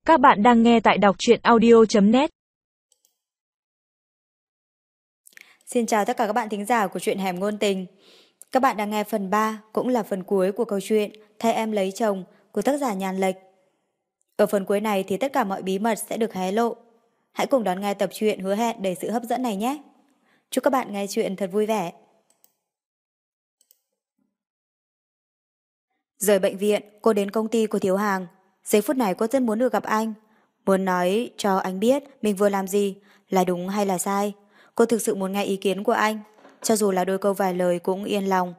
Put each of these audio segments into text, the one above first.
Các bạn đang nghe tại đọc truyện audio.net. Xin chào tất cả các bạn thính giả của truyện Hẻm Ngôn Tình. Các bạn đang nghe phần 3, cũng là phần cuối của câu chuyện Thay Em Lấy Chồng của tác giả Nhàn Lệch. Ở phần cuối này thì tất cả mọi bí mật sẽ được hé lộ. Hãy cùng đón nghe tập truyện hứa hẹn đầy sự hấp dẫn này nhé. Chúc các bạn nghe truyện thật vui vẻ. Rời bệnh viện, cô đến công ty của Thiếu Hàng. Giây phút này cô rất muốn được gặp anh. Muốn nói cho anh biết mình vừa làm gì, là đúng hay là sai. Cô thực sự muốn nghe ý kiến của anh, cho dù là đôi câu vài lời cũng yên lòng.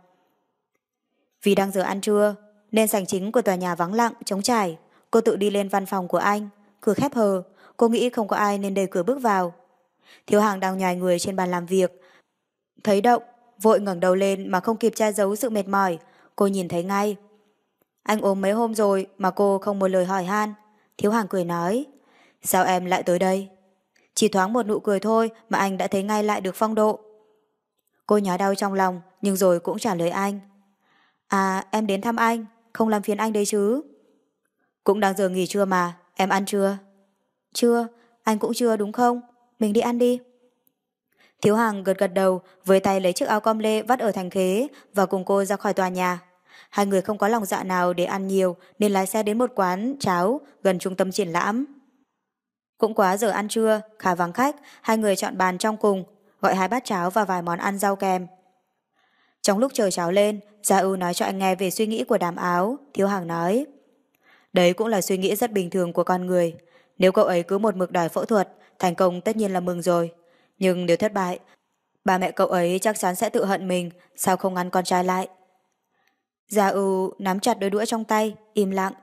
Vì đang giờ ăn trưa, nên sảnh chính của tòa nhà vắng lặng, trống trải. Cô tự đi lên văn phòng của anh, cửa khép hờ. Cô nghĩ không có ai nên đẩy cửa bước vào. Thiếu Hàng đang nhòi người trên bàn làm việc. Thấy động, vội ngẩng đầu lên mà không kịp che giấu sự mệt mỏi. Cô nhìn thấy ngay. Anh ốm mấy hôm rồi mà cô không một lời hỏi han. Thiếu Hàng cười nói, sao em lại tới đây? Chỉ thoáng một nụ cười thôi mà anh đã thấy ngay lại được phong độ. Cô nhói đau trong lòng nhưng rồi cũng trả lời anh. À, em đến thăm anh, không làm phiền anh đấy chứ? Cũng đang giờ nghỉ trưa mà, em ăn chưa? Chưa, anh cũng chưa đúng không? Mình đi ăn đi. Thiếu Hàng gật gật đầu, với tay lấy chiếc áo com lê vắt ở thành khế và cùng cô ra khỏi tòa nhà. Hai người không có lòng dạ nào để ăn nhiều nên lái xe đến một quán cháo gần trung tâm triển lãm. Cũng quá giờ ăn trưa, khá vắng khách, hai người chọn bàn trong cùng, gọi 2 bát cháo và vài món ăn rau kèm. Trong lúc chờ cháo lên, Gia Ưu nói cho anh nghe về suy nghĩ của Đàm Áo. Thiếu Hàng nói, đấy cũng là suy nghĩ rất bình thường của con người. Nếu cậu ấy cứ một mực đòi phẫu thuật, thành công tất nhiên là mừng rồi. Nhưng nếu thất bại, ba mẹ cậu ấy chắc chắn sẽ tự hận mình, sao không ngăn con trai lại. Gia Ưu nắm chặt đôi đũa trong tay, im lặng.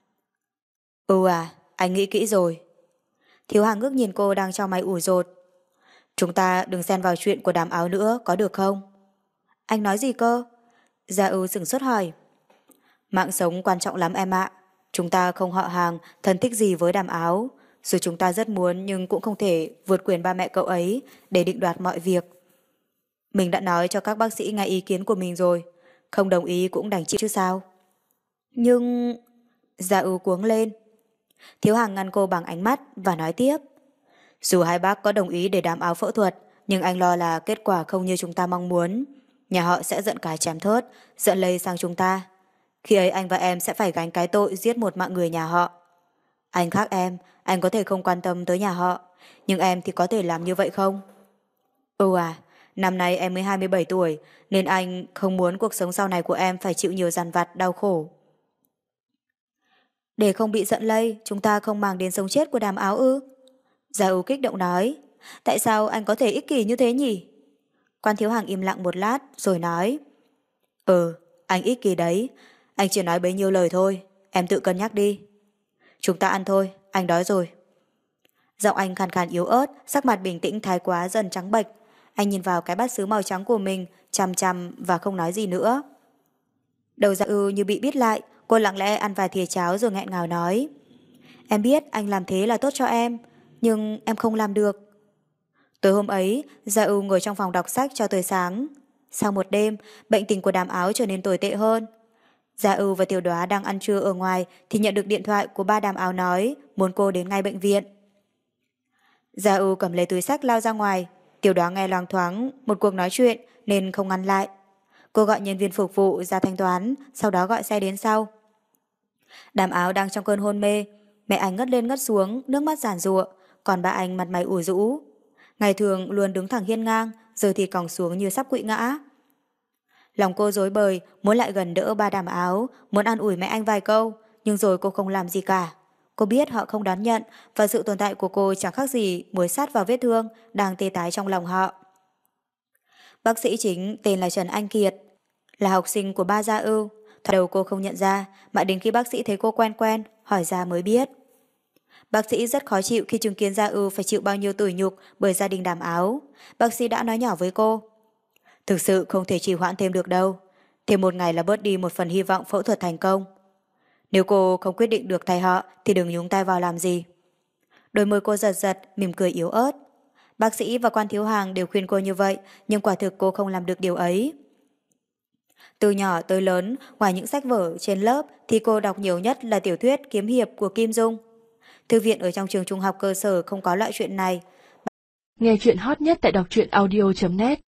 À, anh nghĩ kỹ rồi. Thiếu Hàng ngước nhìn cô đang trao mày ủ rột. Chúng ta đừng xen vào chuyện của Đàm Áo nữa, có được không? Anh nói gì cơ? Gia Ưu sửng sốt hỏi. Mạng sống quan trọng lắm em ạ. Chúng ta không họ hàng, thân thích gì với Đàm Áo. Dù chúng ta rất muốn nhưng cũng không thể vượt quyền ba mẹ cậu ấy để định đoạt mọi việc. Mình đã nói cho các bác sĩ nghe ý kiến của mình rồi. Không đồng ý cũng đành chịu chứ sao. Nhưng... Gia Ưu cuống lên. Thiếu Hàng ngăn cô bằng ánh mắt và nói tiếp. Dù hai bác có đồng ý để Đàm Áo phẫu thuật, nhưng anh lo là kết quả không như chúng ta mong muốn. Nhà họ sẽ giận cái chém thớt, giận lây sang chúng ta. Khi ấy anh và em sẽ phải gánh cái tội giết một mạng người nhà họ. Anh khác em, anh có thể không quan tâm tới nhà họ, nhưng em thì có thể làm như vậy không? Năm nay em mới 27 tuổi, nên anh không muốn cuộc sống sau này của em phải chịu nhiều dằn vặt, đau khổ. Để không bị giận lây, chúng ta không màng đến sống chết của Đàm Áo ư? Gia Ưu kích động nói, tại sao anh có thể ích kỷ như thế nhỉ? Quan Thiếu Hàng im lặng một lát rồi nói, anh ích kỷ đấy, anh chỉ nói bấy nhiêu lời thôi, em tự cân nhắc đi. Chúng ta ăn thôi, anh đói rồi. Giọng anh khàn khàn yếu ớt, sắc mặt bình tĩnh thái quá dần trắng bệch. Anh nhìn vào cái bát sứ màu trắng của mình, chằm chằm và không nói gì nữa. Đầu Gia Ưu như bị bít lại, cô lặng lẽ ăn vài thìa cháo rồi nghẹn ngào nói, em biết anh làm thế là tốt cho em, nhưng em không làm được. Tối hôm ấy, Gia Ưu ngồi trong phòng đọc sách cho tới sáng. Sau một đêm, bệnh tình của Đàm Áo trở nên tồi tệ hơn. Gia Ưu và Tiểu Đoá đang ăn trưa ở ngoài thì nhận được điện thoại của ba Đàm Áo nói muốn cô đến ngay bệnh viện. Gia Ưu cầm lấy túi sách lao ra ngoài. Tiểu Đoá nghe loáng thoáng một cuộc nói chuyện nên không ngăn lại. Cô gọi nhân viên phục vụ ra thanh toán, sau đó gọi xe đến sau. Đàm Áo đang trong cơn hôn mê, mẹ anh ngất lên ngất xuống, nước mắt giàn giụa, còn ba anh mặt mày ủ rũ. Ngày thường luôn đứng thẳng hiên ngang, giờ thì còng xuống như sắp quỵ ngã. Lòng cô rối bời, muốn lại gần đỡ ba Đàm Áo, muốn an ủi mẹ anh vài câu, nhưng rồi cô không làm gì cả. Cô biết họ không đón nhận và sự tồn tại của cô chẳng khác gì muối sắt vào vết thương đang tê tái trong lòng họ. Bác sĩ chính tên là Trần Anh Kiệt, là học sinh của ba Gia Ưu. Thoạt đầu cô không nhận ra, mãi đến khi bác sĩ thấy cô quen quen, hỏi ra mới biết. Bác sĩ rất khó chịu khi chứng kiến Gia Ưu phải chịu bao nhiêu tủi nhục bởi gia đình Đàm Áo. Bác sĩ đã nói nhỏ với cô, thực sự không thể trì hoãn thêm được đâu. Thêm một ngày là bớt đi một phần hy vọng phẫu thuật thành công. Nếu cô không quyết định được thay họ thì đừng nhúng tay vào làm gì. Đôi môi cô giật giật, mỉm cười yếu ớt. Bác sĩ và Quan Thiếu Hàng đều khuyên cô như vậy, nhưng quả thực cô không làm được điều ấy. Từ nhỏ tới lớn, ngoài những sách vở trên lớp thì cô đọc nhiều nhất là tiểu thuyết kiếm hiệp của Kim Dung. Thư viện ở trong trường trung học cơ sở không có loại chuyện này. Nghe chuyện hot nhất tại đọc truyện audio.net